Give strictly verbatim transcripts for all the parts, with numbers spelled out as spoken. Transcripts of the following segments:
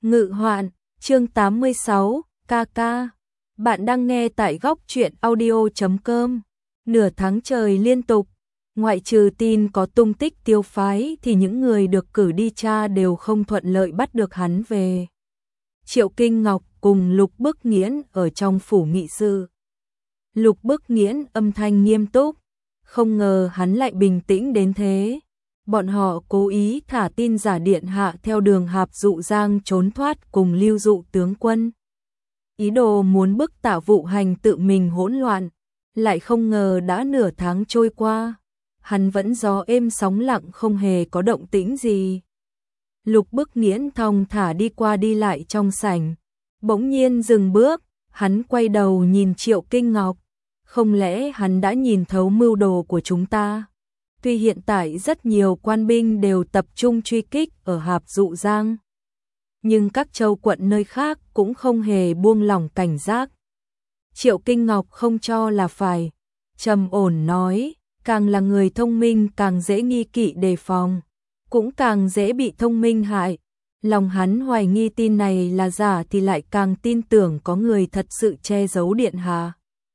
Ngự hoạn, chương tám mươi sáu, ca ca. Bạn đang nghe tại góc truyện audio chấm com. Nửa tháng trời liên tục, ngoại trừ tin có tung tích Tiêu phái thì những người được cử đi tra đều không thuận lợi bắt được hắn về. Triệu Kinh Ngọc cùng Lục Bức Nghiễn ở trong phủ nghị sự. Lục Bức Nghiễn âm thanh nghiêm túc, không ngờ hắn lại bình tĩnh đến thế. Bọn họ cố ý thả tin giả điện hạ theo đường Hạp Dụ Giang trốn thoát cùng Lưu Dụ tướng quân. Ý đồ muốn bức Tạ Vụ Hành tự mình hỗn loạn, lại không ngờ đã nửa tháng trôi qua, hắn vẫn gió êm sóng lặng không hề có động tĩnh gì. Lục Bức Nghiễn thong thả đi qua đi lại trong sảnh, bỗng nhiên dừng bước, hắn quay đầu nhìn Triệu Kinh Ngọc, không lẽ hắn đã nhìn thấu mưu đồ của chúng ta? Tuy hiện tại rất nhiều quan binh đều tập trung truy kích ở Hạp Dụ Giang, nhưng các châu quận nơi khác cũng không hề buông lỏng cảnh giác. Triệu Kinh Ngọc không cho là phải, trầm ổn nói, càng là người thông minh càng dễ nghi kỵ đề phòng, cũng càng dễ bị thông minh hại. Lòng hắn hoài nghi tin này là giả thì lại càng tin tưởng có người thật sự che giấu điện hạ.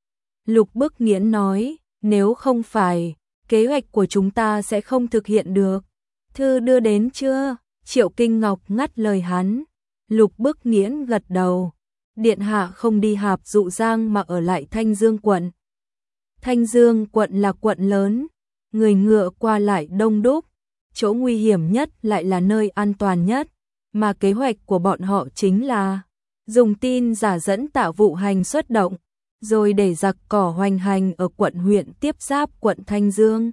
Lục Bức Nghiễn nói, nếu không phải, kế hoạch của chúng ta sẽ không thực hiện được. Thư đưa đến chưa? Triệu Kinh Ngọc ngắt lời hắn. Lục Bức Nghiễn gật đầu. Điện hạ không đi Hạp Dụ Giang mà ở lại Thanh Dương quận. Thanh Dương quận là quận lớn, người ngựa qua lại đông đúc, chỗ nguy hiểm nhất lại là nơi an toàn nhất, mà kế hoạch của bọn họ chính là dùng tin giả dẫn Tạ Vụ Hành xuất động, rồi để giặc cỏ hoành hành ở quận huyện tiếp giáp quận Thanh Dương.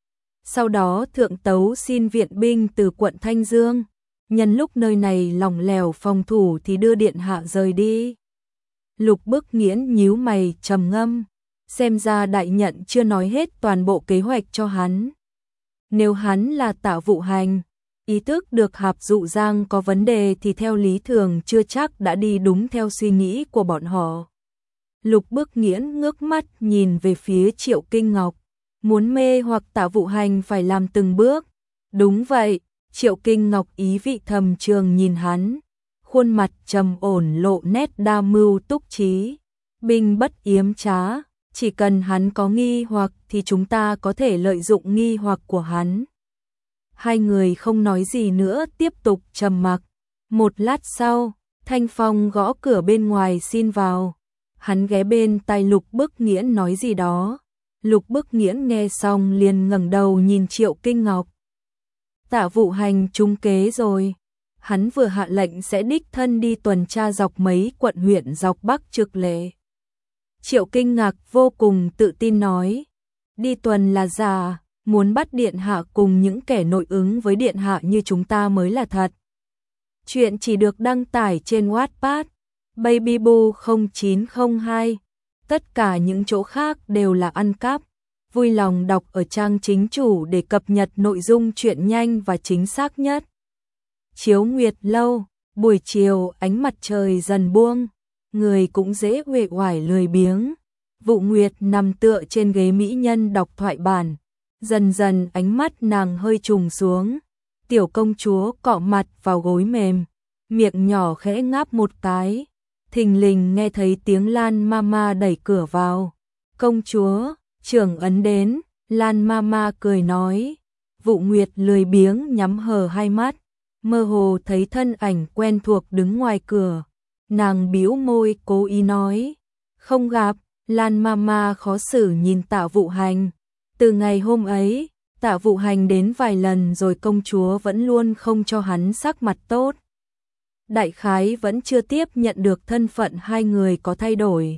Sau đó thượng tấu xin viện binh từ quận Thanh Dương, nhân lúc nơi này lỏng lẻo phòng thủ thì đưa điện hạ rời đi. Lục Bức Nghiễn nhíu mày trầm ngâm, xem ra đại nhận chưa nói hết toàn bộ kế hoạch cho hắn. Nếu hắn là Tạ Vụ Hành, ý thức được Hạp Dụ Giang có vấn đề thì theo lý thường chưa chắc đã đi đúng theo suy nghĩ của bọn họ. Lục Bức Nghiễn ngước mắt nhìn về phía Triệu Kinh Ngọc, muốn mê hoặc Tạ Vụ Hành phải làm từng bước. Đúng vậy, Triệu Kinh Ngọc ý vị thầm trường nhìn hắn, khuôn mặt trầm ổn lộ nét đa mưu túc trí, binh bất yếm trá, chỉ cần hắn có nghi hoặc thì chúng ta có thể lợi dụng nghi hoặc của hắn. Hai người không nói gì nữa, tiếp tục trầm mặc. Một lát sau, Thanh Phong gõ cửa bên ngoài xin vào. Hắn ghé bên tai Lục Bức Nghiễn nói gì đó. Lục Bức Nghiễn nghe xong liền ngẩng đầu nhìn Triệu Kinh Ngọc. Tạ Vụ Hành trúng kế rồi. Hắn vừa hạ lệnh sẽ đích thân đi tuần tra dọc mấy quận huyện dọc Bắc Trực Lệ. Triệu Kinh Ngạc vô cùng tự tin nói, đi tuần là giả, muốn bắt điện hạ cùng những kẻ nội ứng với điện hạ như chúng ta mới là thật. Chuyện chỉ được đăng tải trên Wattpad, Babyboo không chín không hai, tất cả những chỗ khác đều là ăn cắp. Vui lòng đọc ở trang chính chủ để cập nhật nội dung truyện nhanh và chính xác nhất. Chiếu Nguyệt lâu, buổi chiều ánh mặt trời dần buông, người cũng dễ uể oải lười biếng. Vụ Nguyệt nằm tựa trên ghế mỹ nhân đọc thoại bản, dần dần ánh mắt nàng hơi trùng xuống. Tiểu công chúa cọ mặt vào gối mềm, miệng nhỏ khẽ ngáp một cái. Thình lình nghe thấy tiếng Lan Mama đẩy cửa vào. Công chúa, trưởng ấn đến. Lan Mama cười nói. Vụ Nguyệt lười biếng nhắm hờ hai mắt, mơ hồ thấy thân ảnh quen thuộc đứng ngoài cửa. Nàng bĩu môi cố ý nói, không gặp. Lan Mama khó xử nhìn Tạ Vụ Hành. Từ ngày hôm ấy, Tạ Vụ Hành đến vài lần rồi công chúa vẫn luôn không cho hắn sắc mặt tốt. Đại khái vẫn chưa tiếp nhận được thân phận hai người có thay đổi.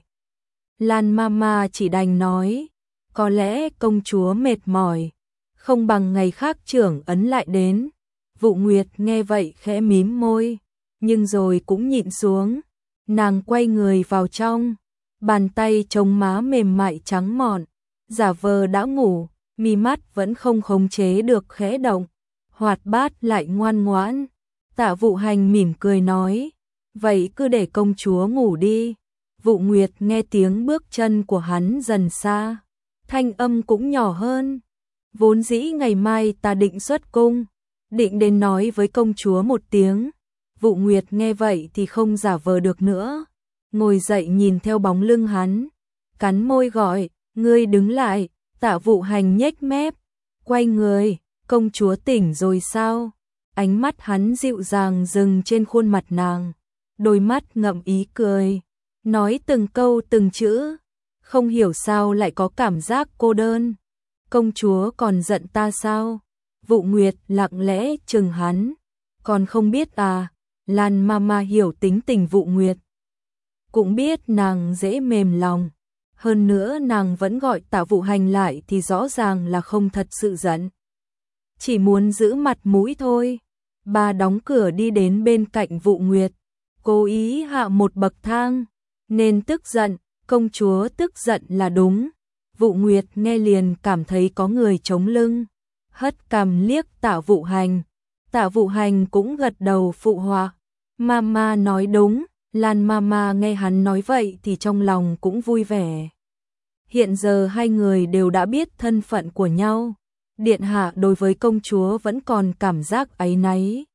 Lan Mama chỉ đành nói, có lẽ công chúa mệt mỏi, không bằng ngày khác trưởng ấn lại đến. Vụ Nguyệt nghe vậy khẽ mím môi, nhưng rồi cũng nhịn xuống. Nàng quay người vào trong, bàn tay chống má mềm mại trắng mọn, giả vờ đã ngủ, mi mắt vẫn không khống chế được khẽ động, hoạt bát lại ngoan ngoãn. Tạ Vụ Hành mỉm cười nói, vậy cứ để công chúa ngủ đi. Vụ Nguyệt nghe tiếng bước chân của hắn dần xa, thanh âm cũng nhỏ hơn. Vốn dĩ ngày mai ta định xuất cung, định đến nói với công chúa một tiếng, Vụ Nguyệt nghe vậy thì không giả vờ được nữa, ngồi dậy nhìn theo bóng lưng hắn, cắn môi gọi, ngươi đứng lại. Tạ Vụ Hành nhếch mép, quay người, công chúa tỉnh rồi sao? Ánh mắt hắn dịu dàng dừng trên khuôn mặt nàng, đôi mắt ngậm ý cười, nói từng câu từng chữ, không hiểu sao lại có cảm giác cô đơn. Công chúa còn giận ta sao? Vụ Nguyệt lặng lẽ chừng hắn, còn không biết à? Lan Mama hiểu tính tình Vụ Nguyệt, cũng biết nàng dễ mềm lòng, hơn nữa nàng vẫn gọi Tạ Vụ Hành lại thì rõ ràng là không thật sự giận, chỉ muốn giữ mặt mũi thôi. Bà đóng cửa đi đến bên cạnh Vụ Nguyệt, cố ý hạ một bậc thang, nên tức giận, công chúa tức giận là đúng. Vụ Nguyệt nghe liền cảm thấy có người chống lưng, hất cằm liếc Tạ Vụ Hành. Tạ Vụ Hành cũng gật đầu phụ họa, Mama nói đúng. Lan Mama nghe hắn nói vậy thì trong lòng cũng vui vẻ. Hiện giờ hai người đều đã biết thân phận của nhau, điện hạ đối với công chúa vẫn còn cảm giác áy náy.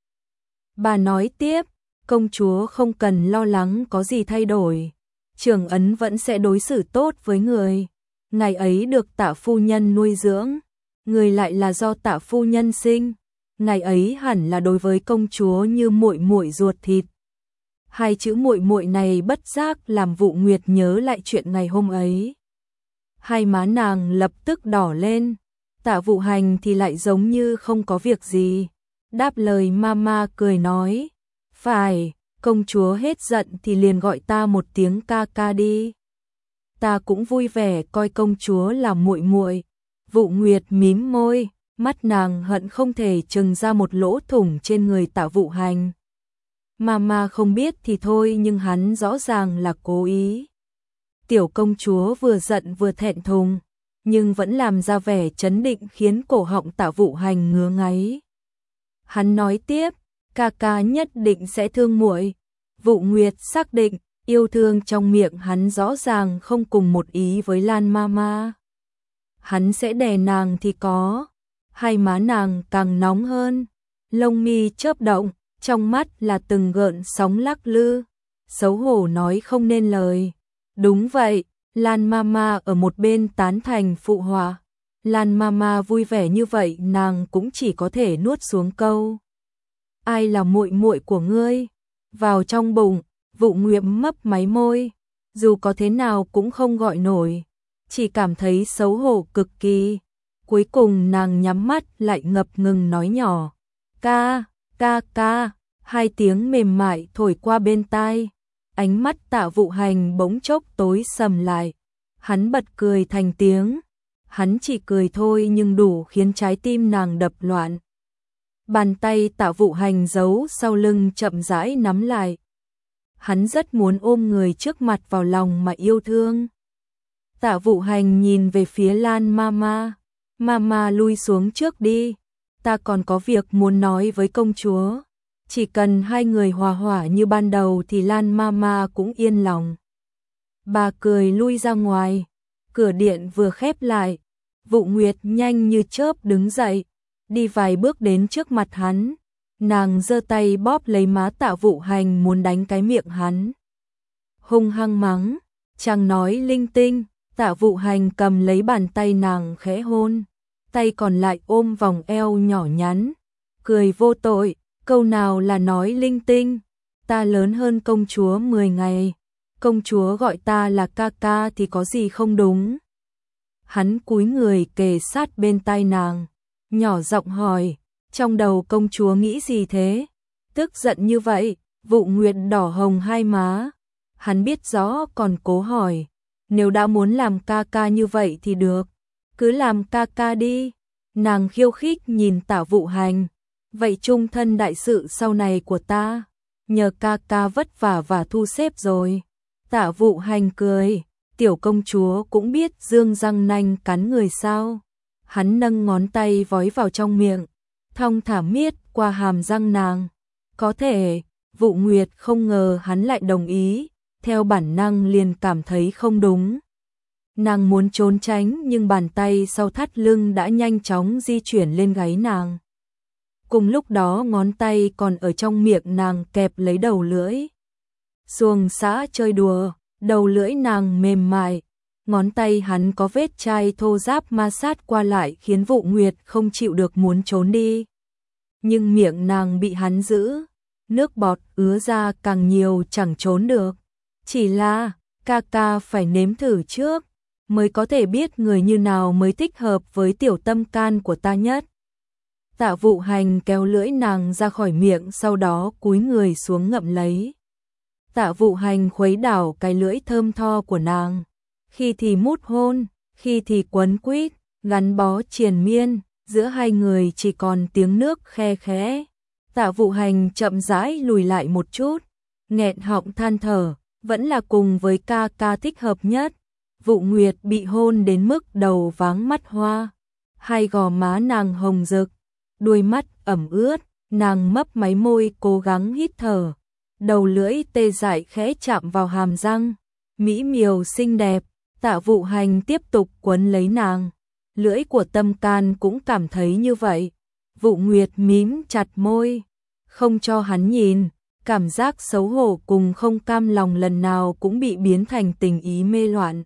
Bà nói tiếp, công chúa không cần lo lắng có gì thay đổi, Trường Ấn vẫn sẽ đối xử tốt với người. Ngày ấy được Tạ phu nhân nuôi dưỡng, người lại là do Tạ phu nhân sinh, ngày ấy hẳn là đối với công chúa như muội muội ruột thịt. Hai chữ muội muội này bất giác làm Vụ Nguyệt nhớ lại chuyện ngày hôm ấy. Hai má nàng lập tức đỏ lên, Tạ Vụ Hành thì lại giống như không có việc gì, đáp lời Mama cười nói, phải, công chúa hết giận thì liền gọi ta một tiếng ca ca đi. Ta cũng vui vẻ coi công chúa là muội muội. Vụ Nguyệt mím môi, mắt nàng hận không thể trừng ra một lỗ thủng trên người Tạ Vụ Hành. Mama không biết thì thôi, nhưng hắn rõ ràng là cố ý. Tiểu công chúa vừa giận vừa thẹn thùng, nhưng vẫn làm ra vẻ trấn định khiến cổ họng Tạ Vụ Hành ngứa ngáy. Hắn nói tiếp, ca ca nhất định sẽ thương muội. Vụ Nguyệt xác định, yêu thương trong miệng hắn rõ ràng không cùng một ý với Lan Mama. Hắn sẽ đè nàng thì có. Hai má nàng càng nóng hơn, lông mi chớp động, trong mắt là từng gợn sóng lắc lư, xấu hổ nói không nên lời. Đúng vậy, Lan Mama ở một bên tán thành phụ họa. Lan Mama vui vẻ như vậy nàng cũng chỉ có thể nuốt xuống câu, ai là muội muội của ngươi? Vào trong bụng, Vụ Nguyệt mấp máy môi, dù có thế nào cũng không gọi nổi, chỉ cảm thấy xấu hổ cực kỳ. Cuối cùng nàng nhắm mắt lại ngập ngừng nói nhỏ, ca, ca ca, hai tiếng mềm mại thổi qua bên tai. Ánh mắt Tạ Vụ Hành bỗng chốc tối sầm lại, hắn bật cười thành tiếng. Hắn chỉ cười thôi nhưng đủ khiến trái tim nàng đập loạn. Bàn tay Tạ Vụ Hành giấu sau lưng chậm rãi nắm lại. Hắn rất muốn ôm người trước mặt vào lòng mà yêu thương. Tạ Vụ Hành nhìn về phía Lan Mama. Mama lui xuống trước đi, ta còn có việc muốn nói với công chúa. Chỉ cần hai người hòa hỏa như ban đầu thì Lan Mama cũng yên lòng. Bà cười lui ra ngoài, cửa điện vừa khép lại, Vụ Nguyệt nhanh như chớp đứng dậy, đi vài bước đến trước mặt hắn. Nàng giơ tay bóp lấy má Tạ Vụ Hành muốn đánh cái miệng hắn. Hung hăng mắng, chàng nói linh tinh. Tạ Vụ Hành cầm lấy bàn tay nàng khẽ hôn, tay còn lại ôm vòng eo nhỏ nhắn, cười vô tội, câu nào là nói linh tinh, ta lớn hơn công chúa mười ngày, công chúa gọi ta là ca ca thì có gì không đúng. Hắn cúi người kề sát bên tai nàng, nhỏ giọng hỏi, trong đầu công chúa nghĩ gì thế? Tức giận như vậy, Vụ Nguyệt đỏ hồng hai má, hắn biết rõ còn cố hỏi. Nếu đã muốn làm ca ca như vậy thì được, cứ làm ca ca đi. Nàng khiêu khích nhìn Tạ Vụ Hành, vậy chung thân đại sự sau này của ta, nhờ ca ca vất vả và thu xếp rồi. Tạ Vụ Hành cười, tiểu công chúa cũng biết dương răng nanh cắn người sao. Hắn nâng ngón tay vói vào trong miệng, thong thả miết qua hàm răng nàng. Có thể, Vụ Nguyệt không ngờ hắn lại đồng ý. Theo bản năng liền cảm thấy không đúng. Nàng muốn trốn tránh nhưng bàn tay sau thắt lưng đã nhanh chóng di chuyển lên gáy nàng. cùng lúc đó ngón tay còn ở trong miệng nàng kẹp lấy đầu lưỡi. Xuồng xã chơi đùa, đầu lưỡi nàng mềm mại, ngón tay hắn có vết chai thô ráp ma sát qua lại khiến Vụ Nguyệt không chịu được muốn trốn đi. Nhưng miệng nàng bị hắn giữ, nước bọt ứa ra càng nhiều chẳng trốn được. Chỉ là, ca ca phải nếm thử trước, mới có thể biết người như nào mới thích hợp với tiểu tâm can của ta nhất. Tạ Vụ Hành kéo lưỡi nàng ra khỏi miệng, sau đó cúi người xuống ngậm lấy. Tạ Vụ Hành khuấy đảo cái lưỡi thơm tho của nàng, khi thì mút hôn, khi thì quấn quýt, gắn bó triền miên, giữa hai người chỉ còn tiếng nước khe khẽ. Tạ Vụ Hành chậm rãi lùi lại một chút, nghẹn họng than thở, vẫn là cùng với ca ca thích hợp nhất. Vụ Nguyệt bị hôn đến mức đầu váng mắt hoa, hai gò má nàng hồng rực, đuôi mắt ẩm ướt, nàng mấp máy môi cố gắng hít thở, đầu lưỡi tê dại khẽ chạm vào hàm răng, mỹ miều xinh đẹp. Tạ Vụ Hành tiếp tục quấn lấy nàng, lưỡi của Tâm Can cũng cảm thấy như vậy. Vụ Nguyệt mím chặt môi, không cho hắn nhìn, cảm giác xấu hổ cùng không cam lòng lần nào cũng bị biến thành tình ý mê loạn.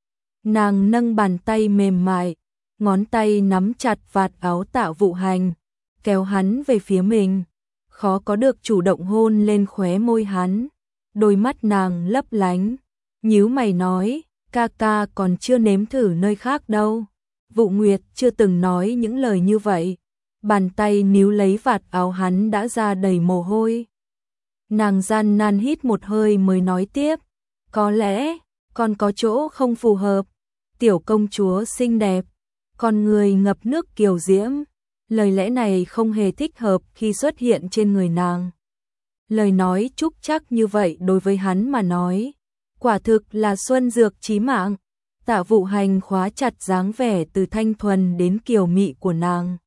Nàng nâng bàn tay mềm mại, ngón tay nắm chặt vạt áo Tạ Vụ Hành, kéo hắn về phía mình, khó có được chủ động hôn lên khóe môi hắn. Đôi mắt nàng lấp lánh, nhíu mày nói, ca ca còn chưa nếm thử nơi khác đâu. Vụ Nguyệt chưa từng nói những lời như vậy, bàn tay níu lấy vạt áo hắn đã ra đầy mồ hôi. Nàng gian nan hít một hơi mới nói tiếp, có lẽ còn có chỗ không phù hợp. Tiểu công chúa xinh đẹp, con người ngập nước kiều diễm, lời lẽ này không hề thích hợp khi xuất hiện trên người nàng. Lời nói trúc chắc như vậy đối với hắn mà nói, quả thực là xuân dược chí mạng. Tạ Vụ Hành khóa chặt dáng vẻ từ thanh thuần đến kiều mị của nàng,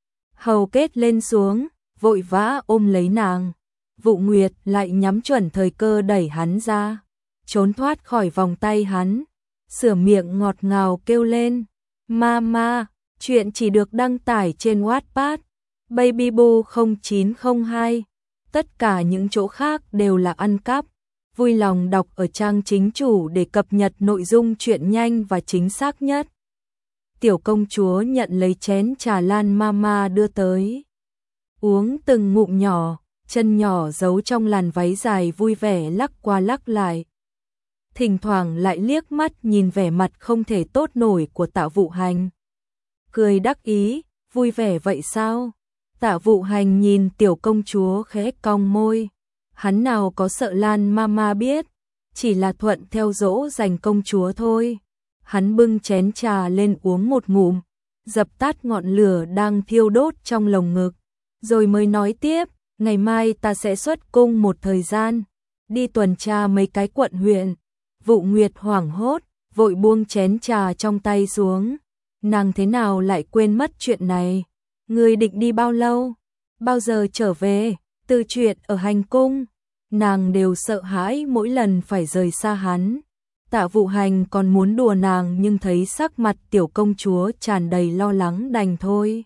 hầu kết lên xuống, vội vã ôm lấy nàng. Vụ Nguyệt lại nhắm chuẩn thời cơ đẩy hắn ra, trốn thoát khỏi vòng tay hắn, sửa miệng ngọt ngào kêu lên, Mama, chuyện chỉ được đăng tải trên Wattpad, Babyboo không chín không hai, tất cả những chỗ khác đều là ăn cắp. Vui lòng đọc ở trang chính chủ để cập nhật nội dung truyện nhanh và chính xác nhất. Tiểu công chúa nhận lấy chén trà Lan Mama đưa tới, uống từng ngụm nhỏ, chân nhỏ giấu trong làn váy dài vui vẻ lắc qua lắc lại. Thỉnh thoảng lại liếc mắt nhìn vẻ mặt không thể tốt nổi của Tạ Vụ Hành, cười đắc ý, vui vẻ vậy sao? Tạ Vụ Hành nhìn tiểu công chúa khẽ cong môi, hắn nào có sợ Lan Mama biết, chỉ là thuận theo dỗ dành công chúa thôi. Hắn bưng chén trà lên uống một ngụm, dập tắt ngọn lửa đang thiêu đốt trong lồng ngực, rồi mới nói tiếp, ngày mai ta sẽ xuất cung một thời gian, đi tuần tra mấy cái quận huyện. Vụ Nguyệt hoảng hốt, vội buông chén trà trong tay xuống. Nàng thế nào lại quên mất chuyện này? Ngươi định đi bao lâu? Bao giờ trở về? Từ chuyện ở hành cung, nàng đều sợ hãi mỗi lần phải rời xa hắn. Tạ Vụ Hành còn muốn đùa nàng nhưng thấy sắc mặt tiểu công chúa tràn đầy lo lắng đành thôi.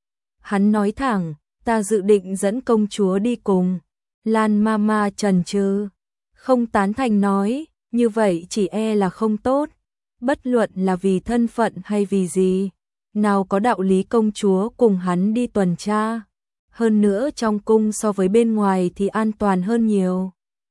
Hắn nói thẳng, ta dự định dẫn công chúa đi cùng. Lan Mama chần chừ, không tán thành nói, như vậy chỉ e là không tốt, bất luận là vì thân phận hay vì gì, nào có đạo lý công chúa cùng hắn đi tuần tra. Hơn nữa trong cung so với bên ngoài thì an toàn hơn nhiều.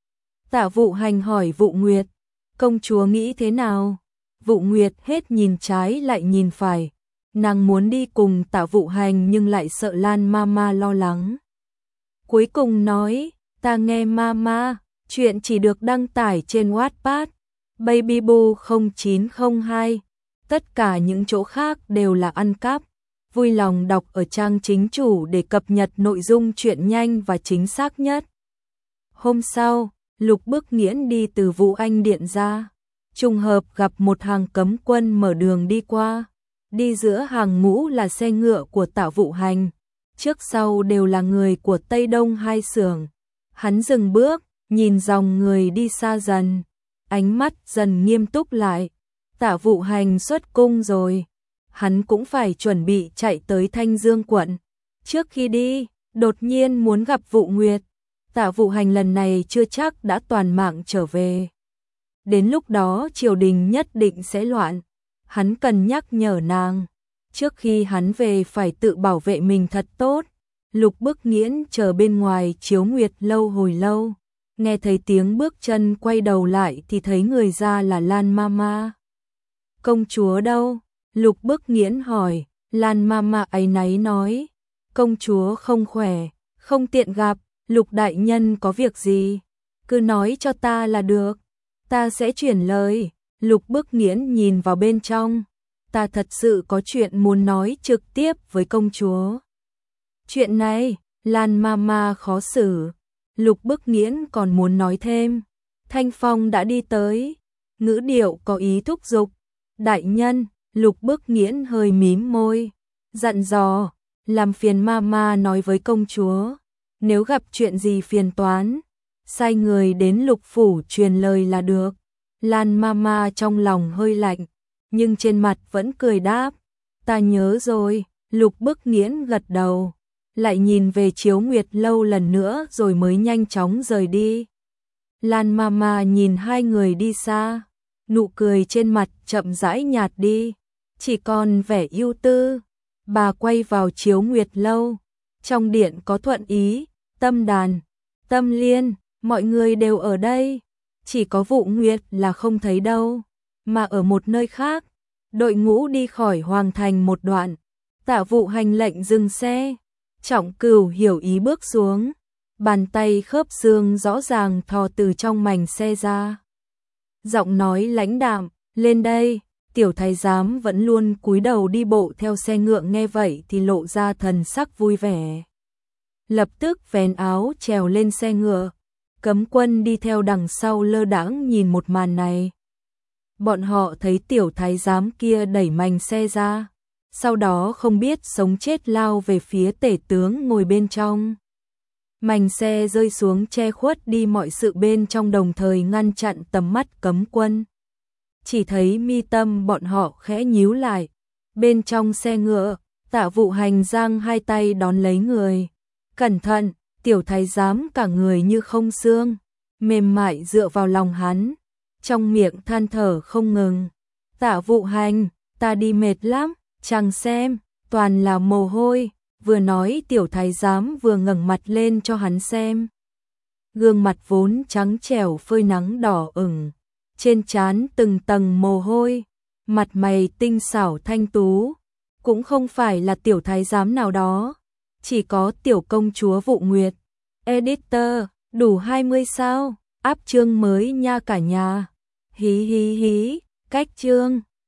Tạ Vụ Hành hỏi Vụ Nguyệt, công chúa nghĩ thế nào? Vụ Nguyệt hết nhìn trái lại nhìn phải, nàng muốn đi cùng Tạ Vụ Hành nhưng lại sợ Lan Mama lo lắng. Cuối cùng nói, ta nghe Mama, chuyện chỉ được đăng tải trên Wattpad, Babyboo không chín không hai, tất cả những chỗ khác đều là ăn cắp. Vui lòng đọc ở trang chính chủ để cập nhật nội dung truyện nhanh và chính xác nhất. Hôm sau, Lục Bức Nghiễn đi từ Vũ Anh Điện ra, trùng hợp gặp một hàng cấm quân mở đường đi qua. Đi giữa hàng ngũ là xe ngựa của Tạ Vụ Hành, trước sau đều là người của Tây Đông hai xưởng. Hắn dừng bước, nhìn dòng người đi xa dần, ánh mắt dần nghiêm túc lại. Tạ Vụ Hành xuất cung rồi, hắn cũng phải chuẩn bị chạy tới Thanh Dương quận. Trước khi đi, đột nhiên muốn gặp Vụ Nguyệt. Tạ Vụ Hành lần này chưa chắc đã toàn mạng trở về. Đến lúc đó triều đình nhất định sẽ loạn. Hắn cần nhắc nhở nàng. Trước khi hắn về phải tự bảo vệ mình thật tốt. Lục Bức Nghiễn chờ bên ngoài Chiếu Nguyệt lâu hồi lâu. Nghe thấy tiếng bước chân quay đầu lại thì thấy người ra là Lan Mama. Công chúa đâu? Lục Bức Nghiễn hỏi. Lan Mama áy náy nói. Công chúa không khỏe, không tiện gặp. Lục đại nhân có việc gì? Cứ nói cho ta là được. Ta sẽ chuyển lời. Lục Bức Nghiễn nhìn vào bên trong. Ta thật sự có chuyện muốn nói trực tiếp với công chúa. Chuyện này, Lan Mama khó xử. Lục Bức Nghiễn còn muốn nói thêm. Thanh Phong đã đi tới. Ngữ điệu có ý thúc giục. Đại nhân, Lục Bức Nghiễn hơi mím môi. Dặn dò, làm phiền Mama nói với công chúa. Nếu gặp chuyện gì phiền toán, sai người đến Lục phủ truyền lời là được. Lan Mama trong lòng hơi lạnh, nhưng trên mặt vẫn cười đáp. Ta nhớ rồi. Lục Bức Nghiễn gật đầu, lại nhìn về Chiếu Nguyệt lâu lần nữa rồi mới nhanh chóng rời đi. Lan Mama nhìn hai người đi xa, nụ cười trên mặt chậm rãi nhạt đi, chỉ còn vẻ ưu tư. Bà quay vào Chiếu Nguyệt lâu, trong điện có Thuận Ý, Tâm Đàn, Tâm Liên, mọi người đều ở đây, chỉ có Vụ Nguyệt là không thấy đâu, mà ở một nơi khác. Đội ngũ đi khỏi hoàng thành một đoạn, Tạ Vụ Hành lệnh dừng xe. Trọng Cửu hiểu ý bước xuống, bàn tay khớp xương rõ ràng thò từ trong mành xe ra. Giọng nói lãnh đạm, lên đây. Tiểu thái giám vẫn luôn cúi đầu đi bộ theo xe ngựa nghe vậy thì lộ ra thần sắc vui vẻ. Lập tức vén áo trèo lên xe ngựa. Cấm quân đi theo đằng sau lơ đãng nhìn một màn này. Bọn họ thấy tiểu thái giám kia đẩy mành xe ra, sau đó không biết sống chết lao về phía tể tướng ngồi bên trong. Mành xe rơi xuống che khuất đi mọi sự bên trong, đồng thời ngăn chặn tầm mắt cấm quân. Chỉ thấy mi tâm bọn họ khẽ nhíu lại. Bên trong xe ngựa, Tạ Vụ Hành giang hai tay đón lấy người. Cẩn thận, tiểu thái giám cả người như không xương, mềm mại dựa vào lòng hắn, trong miệng than thở không ngừng. Tạ Vụ Hành, ta đi mệt lắm, chàng xem, toàn là mồ hôi. Vừa nói tiểu thái giám vừa ngẩng mặt lên cho hắn xem. Gương mặt vốn trắng trẻo phơi nắng đỏ ửng, trên trán từng tầng mồ hôi, mặt mày tinh xảo thanh tú, cũng không phải là tiểu thái giám nào đó, chỉ có tiểu công chúa Vụ Nguyệt. Editor, đủ hai mươi sao? Áp chương mới nha cả nhà. Hí hí hí, cách chương.